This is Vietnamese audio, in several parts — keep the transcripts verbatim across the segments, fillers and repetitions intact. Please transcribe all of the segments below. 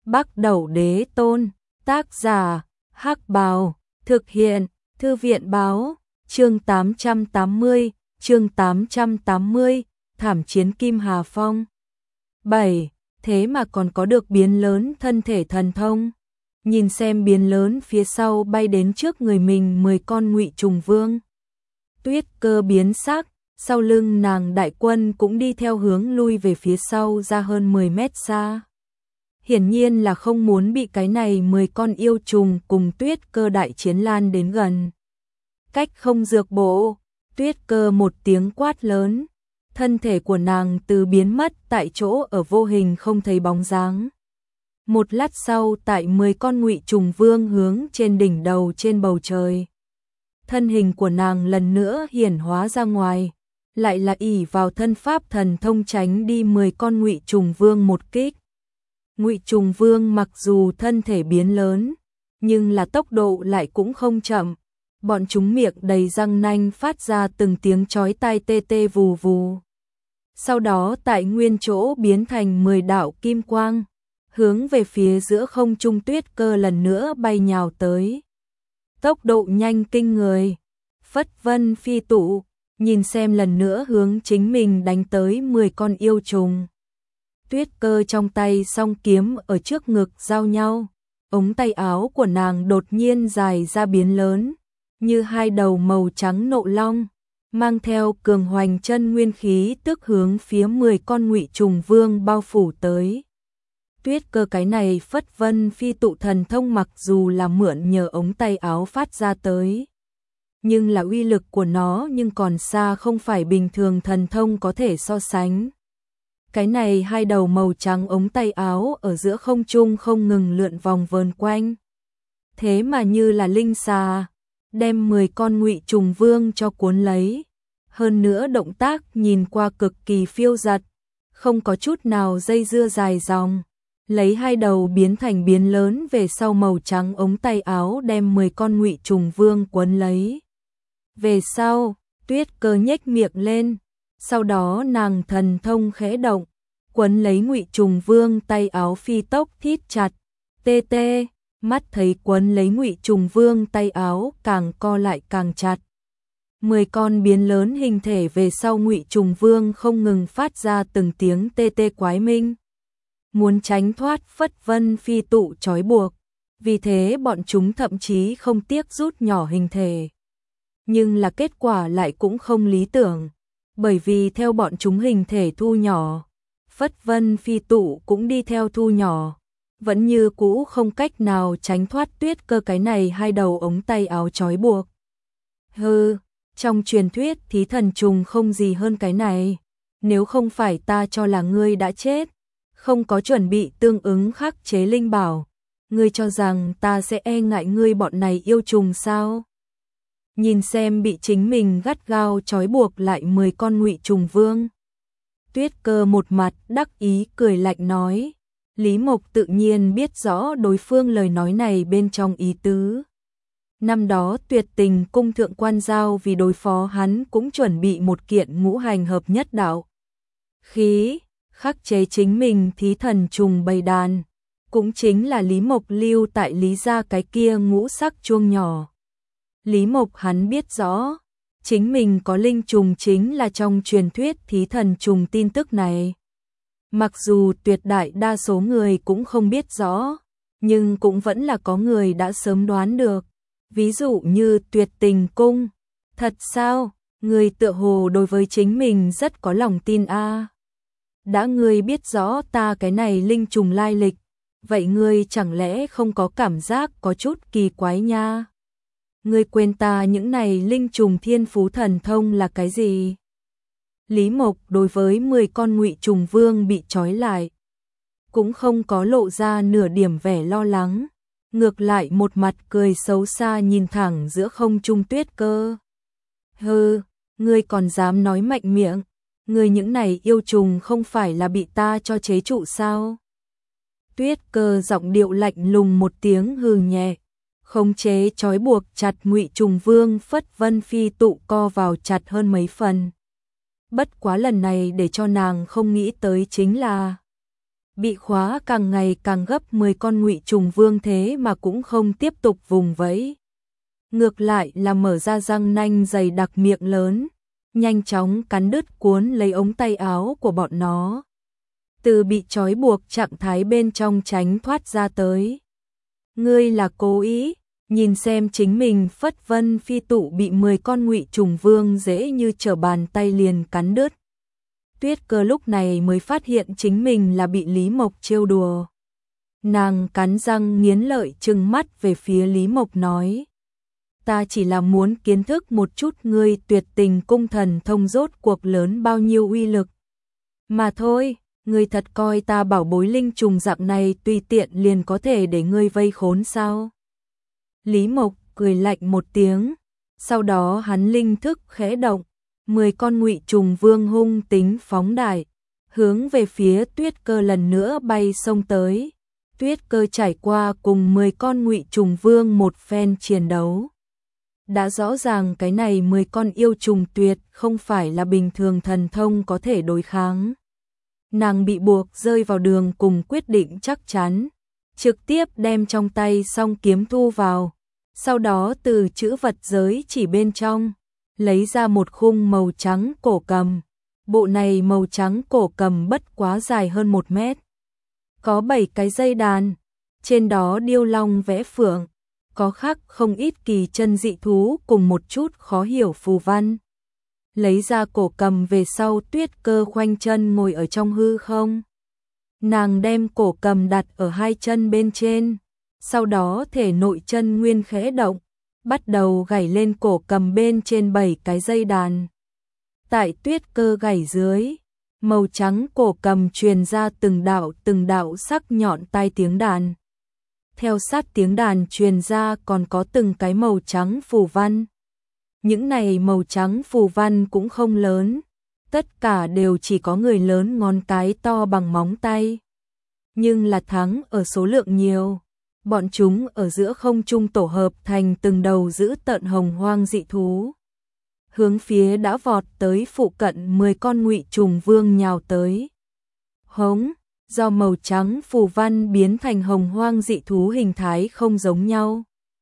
Bắc Đẩu Đế Tôn, tác giả, Hắc Bào, thực hiện, Thư viện báo, chương tám trăm tám mươi, chương tám trăm tám mươi, thảm chiến Kim Hà Phong. bảy. Thế mà còn có được biến lớn thân thể thần thông. Nhìn xem biến lớn phía sau bay đến trước người mình mười con Ngụy Trùng Vương. Tuyết Cơ biến sắc, sau lưng nàng đại quân cũng đi theo hướng lui về phía sau ra hơn mười mét xa. Hiển nhiên là không muốn bị cái này mười con yêu trùng cùng Tuyết Cơ đại chiến lan đến gần. Cách không dược bộ, Tuyết Cơ một tiếng quát lớn, thân thể của nàng từ biến mất tại chỗ ở vô hình không thấy bóng dáng. Một lát sau tại mười con Ngụy Trùng Vương hướng trên đỉnh đầu trên bầu trời. Thân hình của nàng lần nữa hiển hóa ra ngoài, lại là ỷ vào thân pháp thần thông tránh đi mười con Ngụy Trùng Vương một kích. Ngụy Trùng Vương mặc dù thân thể biến lớn, nhưng là tốc độ lại cũng không chậm. Bọn chúng miệng đầy răng nanh phát ra từng tiếng chói tai tê tê vù vù. Sau đó tại nguyên chỗ biến thành mười đạo kim quang, hướng về phía giữa không trung Tuyết Cơ lần nữa bay nhào tới. Tốc độ nhanh kinh người, phất vân phi tụ, nhìn xem lần nữa hướng chính mình đánh tới mười con yêu trùng. Tuyết Cơ trong tay song kiếm ở trước ngực giao nhau, ống tay áo của nàng đột nhiên dài ra biến lớn, như hai đầu màu trắng nộ long, mang theo cường hoành chân nguyên khí tức hướng phía mười con Ngụy Trùng Vương bao phủ tới. Tuyết Cơ cái này phất vân phi tụ thần thông mặc dù là mượn nhờ ống tay áo phát ra tới, nhưng là uy lực của nó nhưng còn xa không phải bình thường thần thông có thể so sánh. Cái này hai đầu màu trắng ống tay áo ở giữa không trung không ngừng lượn vòng vờn quanh. Thế mà như là linh xà, đem mười con Ngụy Trùng Vương cho cuốn lấy. Hơn nữa động tác nhìn qua cực kỳ phiêu dật, không có chút nào dây dưa dài dòng. Lấy hai đầu biến thành biến lớn về sau màu trắng ống tay áo đem mười con Ngụy Trùng Vương cuốn lấy. Về sau, Tuyết Cơ nhếch miệng lên, sau đó nàng thần thông khẽ động, quấn lấy Ngụy Trùng Vương tay áo phi tốc thít chặt, tê tê, mắt thấy quấn lấy Ngụy Trùng Vương tay áo càng co lại càng chặt. Mười con biến lớn hình thể về sau Ngụy Trùng Vương không ngừng phát ra từng tiếng tê tê quái minh, muốn tránh thoát phất vân phi tụ trói buộc, vì thế bọn chúng thậm chí không tiếc rút nhỏ hình thể. Nhưng là kết quả lại cũng không lý tưởng, bởi vì theo bọn chúng hình thể thu nhỏ, phất vân phi tụ cũng đi theo thu nhỏ, vẫn như cũ không cách nào tránh thoát Tuyết Cơ cái này hai đầu ống tay áo trói buộc. Hừ, trong truyền thuyết thí thần trùng không gì hơn cái này, nếu không phải ta cho là ngươi đã chết, không có chuẩn bị tương ứng khắc chế linh bảo, ngươi cho rằng ta sẽ e ngại ngươi bọn này yêu trùng sao? Nhìn xem bị chính mình gắt gao trói buộc lại mười con Ngụy Trùng Vương. Tuyết Cơ một mặt đắc ý cười lạnh nói, Lý Mộc tự nhiên biết rõ đối phương lời nói này bên trong ý tứ. Năm đó Tuyệt Tình cung thượng quan giao vì đối phó hắn cũng chuẩn bị một kiện ngũ hành hợp nhất đạo khí, khắc chế chính mình thí thần trùng bầy đàn, cũng chính là Lý Mộc lưu tại Lý gia cái kia ngũ sắc chuông nhỏ. Lý Mộc hắn biết rõ, chính mình có linh trùng chính là trong truyền thuyết thí thần trùng tin tức này. Mặc dù tuyệt đại đa số người cũng không biết rõ, nhưng cũng vẫn là có người đã sớm đoán được. Ví dụ như Tuyệt Tình cung, thật sao, người tựa hồ đối với chính mình rất có lòng tin a. À. Đã ngươi biết rõ ta cái này linh trùng lai lịch, vậy ngươi chẳng lẽ không có cảm giác có chút kỳ quái nha? Ngươi quên ta những này linh trùng thiên phú thần thông là cái gì? Lý Mộc đối với mười con Ngụy Trùng Vương bị trói lại, cũng không có lộ ra nửa điểm vẻ lo lắng, ngược lại một mặt cười xấu xa nhìn thẳng giữa không trung Tuyết Cơ. Hừ, ngươi còn dám nói mạnh miệng, ngươi những này yêu trùng không phải là bị ta cho chế trụ sao? Tuyết Cơ giọng điệu lạnh lùng một tiếng hừ nhẹ, khống chế trói buộc chặt Ngụy Trùng Vương phất vân phi tụ co vào chặt hơn mấy phần. Bất quá lần này để cho nàng không nghĩ tới chính là bị khóa càng ngày càng gấp, mười con ngụy trùng vương thế mà cũng không tiếp tục vùng vẫy. Ngược lại là mở ra răng nanh dày đặc miệng lớn, nhanh chóng cắn đứt cuốn lấy ống tay áo của bọn nó. Từ bị trói buộc trạng thái bên trong tránh thoát ra tới. Ngươi là cố ý, nhìn xem chính mình phất vân phi tụ bị mười con ngụy trùng vương dễ như trở bàn tay liền cắn đứt. Tuyết Cơ lúc này mới phát hiện chính mình là bị Lý Mộc trêu đùa. Nàng cắn răng nghiến lợi trừng mắt về phía Lý Mộc nói. Ta chỉ là muốn kiến thức một chút ngươi tuyệt tình cung thần thông rốt cuộc lớn bao nhiêu uy lực. Mà thôi, ngươi thật coi ta bảo bối linh trùng dạng này tùy tiện liền có thể để ngươi vây khốn sao? Lý Mộc cười lạnh một tiếng, sau đó hắn linh thức khẽ động, mười con ngụy trùng vương hung tính phóng đại, hướng về phía Tuyết Cơ lần nữa bay xông tới. Tuyết Cơ trải qua cùng mười con ngụy trùng vương một phen chiến đấu. Đã rõ ràng cái này mười con yêu trùng tuyệt không phải là bình thường thần thông có thể đối kháng. Nàng bị buộc rơi vào đường cùng quyết định chắc chắn, trực tiếp đem trong tay song kiếm thu vào, sau đó từ chữ vật giới chỉ bên trong, lấy ra một khung màu trắng cổ cầm. Bộ này màu trắng cổ cầm bất quá dài hơn một mét. Có bảy cái dây đàn, trên đó điêu long vẽ phượng, có khắc không ít kỳ chân dị thú cùng một chút khó hiểu phù văn. Lấy ra cổ cầm về sau, Tuyết Cơ khoanh chân ngồi ở trong hư không. Nàng đem cổ cầm đặt ở hai chân bên trên, sau đó thể nội chân nguyên khẽ động, bắt đầu gảy lên cổ cầm bên trên bảy cái dây đàn. Tại Tuyết Cơ gảy dưới, màu trắng cổ cầm truyền ra từng đạo từng đạo sắc nhọn tai tiếng đàn. Theo sát tiếng đàn truyền ra còn có từng cái màu trắng phù văn. Những này màu trắng phù văn cũng không lớn, tất cả đều chỉ có người lớn ngón cái to bằng móng tay. Nhưng là thắng ở số lượng nhiều, bọn chúng ở giữa không trung tổ hợp thành từng đầu dữ tợn hồng hoang dị thú. Hướng phía đã vọt tới phụ cận mười con ngụy trùng vương nhào tới. Hống, do màu trắng phù văn biến thành hồng hoang dị thú hình thái không giống nhau.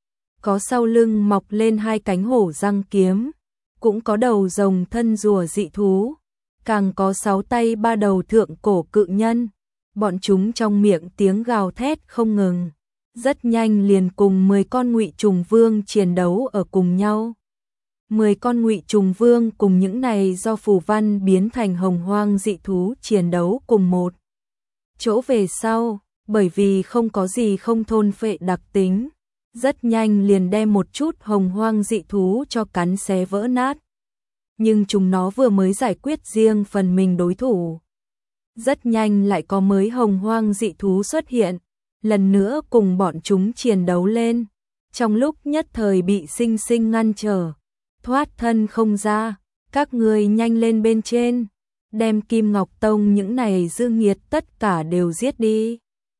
Có sau lưng mọc lên hai cánh hổ răng kiếm, cũng có đầu rồng thân rùa dị thú, càng có sáu tay ba đầu thượng cổ cự nhân. Bọn chúng trong miệng tiếng gào thét không ngừng, rất nhanh liền cùng mười con ngụy trùng vương chiến đấu ở cùng nhau. mười con ngụy trùng vương cùng những này do phù văn biến thành hồng hoang dị thú chiến đấu cùng một chỗ về sau, bởi vì không có gì không thôn phệ đặc tính, rất nhanh liền đem một chút hồng hoang dị thú cho cắn xé vỡ nát. Nhưng chúng nó vừa mới giải quyết riêng phần mình đối thủ, rất nhanh lại có mới hồng hoang dị thú xuất hiện, lần nữa cùng bọn chúng chiến đấu lên. Trong lúc nhất thời bị sinh sinh ngăn trở, thoát thân không ra. Các người nhanh lên bên trên, đem Kim Ngọc Tông những này dư nghiệt tất cả đều giết đi.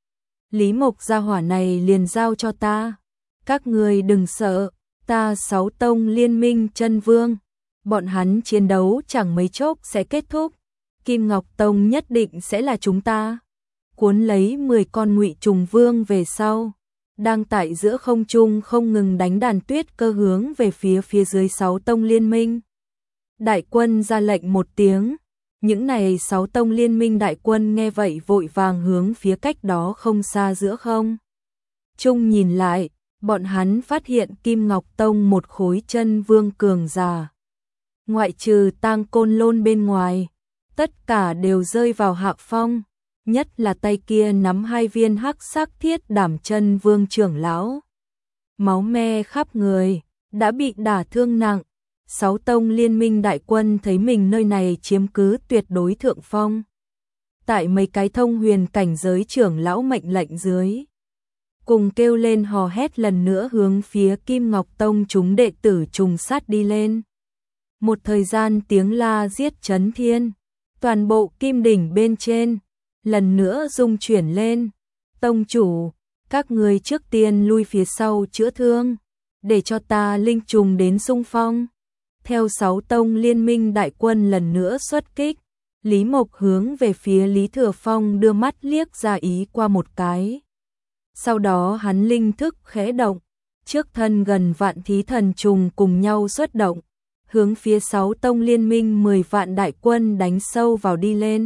Lý Mộc gia hỏa này liền giao cho ta. Các người đừng sợ, ta sáu tông liên minh chân vương, bọn hắn chiến đấu chẳng mấy chốc sẽ kết thúc. Kim Ngọc Tông nhất định sẽ là chúng ta. Cuốn lấy mười con ngụy trùng vương về sau, đang tại giữa không trung không ngừng đánh đàn Tuyết Cơ hướng về phía phía dưới sáu tông liên minh. Đại quân ra lệnh một tiếng, những này sáu tông liên minh đại quân nghe vậy vội vàng hướng phía cách đó không xa giữa không trung nhìn lại, bọn hắn phát hiện Kim Ngọc Tông một khối chân vương cường giả. Ngoại trừ Tang Côn Lôn bên ngoài, tất cả đều rơi vào hạ phong, nhất là tay kia nắm hai viên hắc sắc thiết đảm chân vương trưởng lão. Máu me khắp người, đã bị đả thương nặng. Sáu tông liên minh đại quân thấy mình nơi này chiếm cứ tuyệt đối thượng phong. Tại mấy cái thông huyền cảnh giới trưởng lão mệnh lệnh dưới, cùng kêu lên hò hét lần nữa hướng phía Kim Ngọc Tông chúng đệ tử trùng sát đi lên. Một thời gian tiếng la giết chấn thiên, toàn bộ kim đỉnh bên trên lần nữa rung chuyển lên. Tông chủ, các người trước tiên lui phía sau chữa thương, để cho ta linh trùng đến xung phong. Theo sáu tông liên minh đại quân lần nữa xuất kích, Lý Mộc hướng về phía Lý Thừa Phong đưa mắt liếc ra ý qua một cái. Sau đó hắn linh thức khẽ động, trước thân gần vạn thí thần trùng cùng nhau xuất động, hướng phía sáu tông liên minh mười vạn đại quân đánh sâu vào đi lên.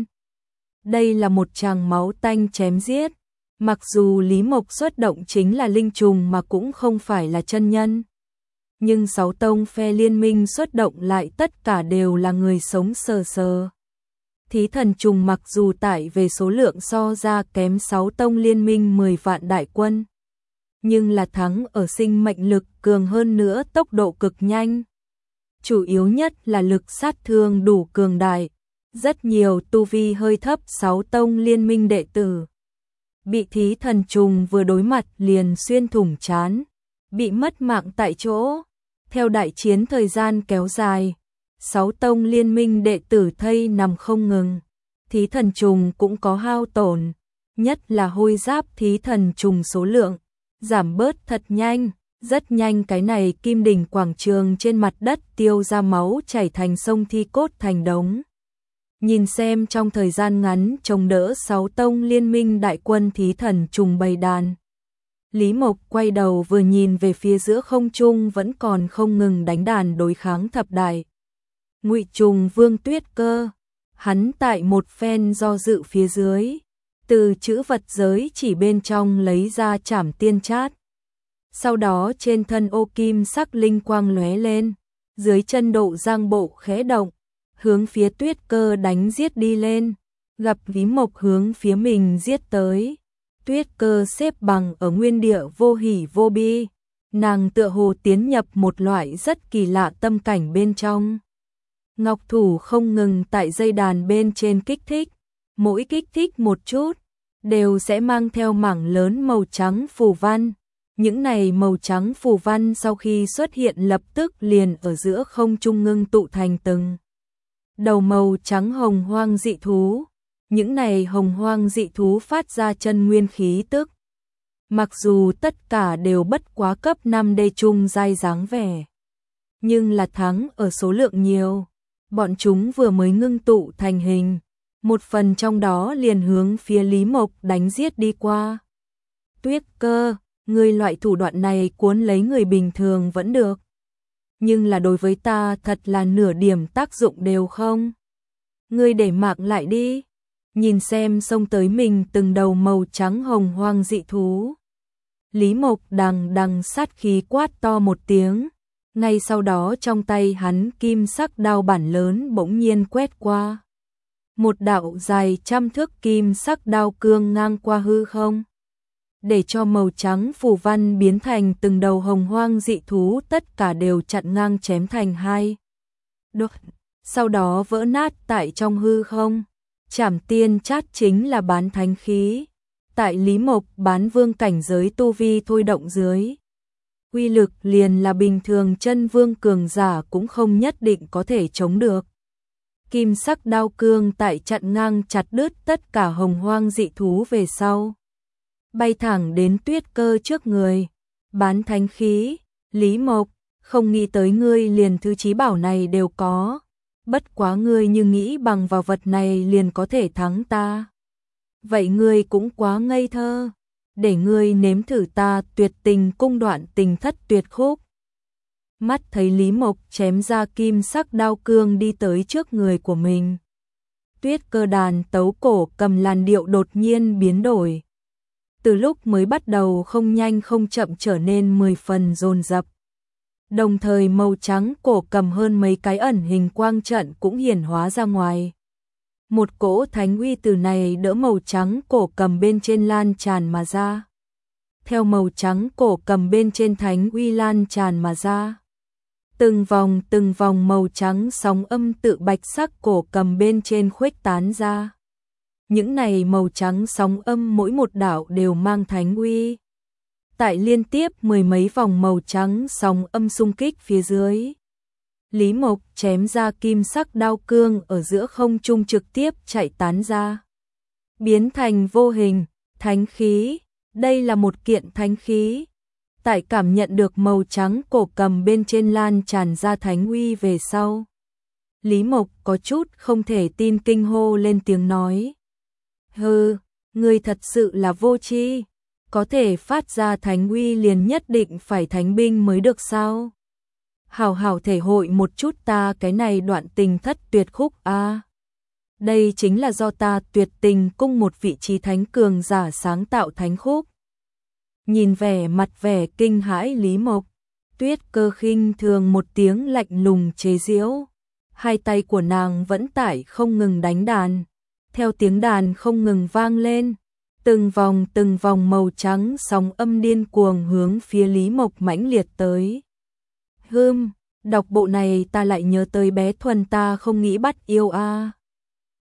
Đây là một tràng máu tanh chém giết, mặc dù Lý Mộc xuất động chính là linh trùng mà cũng không phải là chân nhân. Nhưng sáu tông phe liên minh xuất động lại tất cả đều là người sống sờ sờ. Thí thần trùng mặc dù tải về số lượng so ra kém sáu tông liên minh mười vạn đại quân, nhưng là thắng ở sinh mệnh lực cường hơn nữa tốc độ cực nhanh. Chủ yếu nhất là lực sát thương đủ cường đại, rất nhiều tu vi hơi thấp sáu tông liên minh đệ tử bị thí thần trùng vừa đối mặt liền xuyên thủng trán, bị mất mạng tại chỗ. Theo đại chiến thời gian kéo dài, sáu tông liên minh đệ tử thây nằm không ngừng, thí thần trùng cũng có hao tổn, nhất là hôi giáp thí thần trùng số lượng giảm bớt thật nhanh, rất nhanh cái này kim đỉnh quảng trường trên mặt đất tiêu ra máu chảy thành sông thi cốt thành đống. Nhìn xem trong thời gian ngắn chống đỡ sáu tông liên minh đại quân thí thần trùng bầy đàn. Lý Mộc quay đầu vừa nhìn về phía giữa không trung vẫn còn không ngừng đánh đàn đối kháng thập đại Ngụy Trùng Vương Tuyết Cơ. Hắn tại một phen do dự phía dưới, từ chữ vật giới chỉ bên trong lấy ra trảm tiên chát. Sau đó trên thân ô kim sắc linh quang lóe lên, dưới chân độ giang bộ khẽ động, hướng phía Tuyết Cơ đánh giết đi lên, gặp Lý Mộc hướng phía mình giết tới. Tuyết Cơ xếp bằng ở nguyên địa vô hỉ vô bi, nàng tựa hồ tiến nhập một loại rất kỳ lạ tâm cảnh bên trong. Ngọc thủ không ngừng tại dây đàn bên trên kích thích, mỗi kích thích một chút, đều sẽ mang theo mảng lớn màu trắng phù văn. Những này màu trắng phù văn sau khi xuất hiện lập tức liền ở giữa không trung ngưng tụ thành từng đầu màu trắng hồng hoang dị thú. Những này hồng hoang dị thú phát ra chân nguyên khí tức. Mặc dù tất cả đều bất quá cấp năm đê trung giai dáng vẻ, nhưng là thắng ở số lượng nhiều. Bọn chúng vừa mới ngưng tụ thành hình, một phần trong đó liền hướng phía Lý Mộc đánh giết đi qua. Tuyết Cơ, người loại thủ đoạn này cuốn lấy người bình thường vẫn được, nhưng là đối với ta thật là nửa điểm tác dụng đều không. Ngươi để mạng lại đi. Nhìn xem xông tới mình từng đầu màu trắng hồng hoang dị thú. Lý Mộc đằng đằng sát khí quát to một tiếng. Ngay sau đó trong tay hắn kim sắc đao bản lớn bỗng nhiên quét qua. Một đạo dài trăm thước kim sắc đao cương ngang qua hư không, để cho màu trắng phù văn biến thành từng đầu hồng hoang dị thú tất cả đều chặn ngang chém thành hai đốt, sau đó vỡ nát tại trong hư không. Trảm tiên chát chính là bán thánh khí, tại Lý Mộc bán vương cảnh giới tu vi thôi động dưới, uy lực liền là bình thường chân vương cường giả cũng không nhất định có thể chống được. Kim sắc đao cương tại chặn ngang chặt đứt tất cả hồng hoang dị thú về sau, bay thẳng đến Tuyết Cơ trước người. Bán thánh khí, Lý Mộc, không nghĩ tới ngươi liền thứ chí bảo này đều có. Bất quá ngươi như nghĩ bằng vào vật này liền có thể thắng ta. Vậy ngươi cũng quá ngây thơ, để ngươi nếm thử ta tuyệt tình cung đoạn tình thất tuyệt khúc. Mắt thấy Lý Mộc chém ra kim sắc đao cương đi tới trước người của mình. Tuyết Cơ đàn tấu cổ cầm làn điệu đột nhiên biến đổi. Từ lúc mới bắt đầu không nhanh không chậm trở nên mười phần dồn dập. Đồng thời màu trắng cổ cầm hơn mấy cái ẩn hình quang trận cũng hiển hóa ra ngoài. Một cỗ thánh uy từ này đỡ màu trắng cổ cầm bên trên lan tràn mà ra. Theo màu trắng cổ cầm bên trên thánh uy lan tràn mà ra, từng vòng từng vòng màu trắng sóng âm tự bạch sắc cổ cầm bên trên khuếch tán ra. Những này màu trắng sóng âm mỗi một đạo đều mang thánh uy. Tại liên tiếp mười mấy vòng màu trắng sóng âm xung kích phía dưới, Lý Mộc chém ra kim sắc đao cương ở giữa không trung trực tiếp chạy tán ra, biến thành vô hình thánh khí. Đây là một kiện thánh khí. Tại cảm nhận được màu trắng cổ cầm bên trên lan tràn ra thánh uy về sau, Lý Mộc có chút không thể tin kinh hô lên tiếng nói. Hừ, ngươi thật sự là vô tri, có thể phát ra thánh uy liền nhất định phải thánh binh mới được sao? Hảo hảo thể hội một chút ta cái này đoạn tình thất tuyệt khúc a. À. Đây chính là do ta Tuyệt Tình cung một vị trí thánh cường giả sáng tạo thánh khúc. Nhìn vẻ mặt vẻ kinh hãi Lý Mộc, Tuyết Cơ khinh thường một tiếng lạnh lùng chế giễu. Hai tay của nàng vẫn tải không ngừng đánh đàn, theo tiếng đàn không ngừng vang lên, từng vòng từng vòng màu trắng sóng âm điên cuồng hướng phía Lý Mộc mãnh liệt tới. Hừm, đọc bộ này ta lại nhớ tới bé Thuần ta không nghĩ bắt yêu a. À.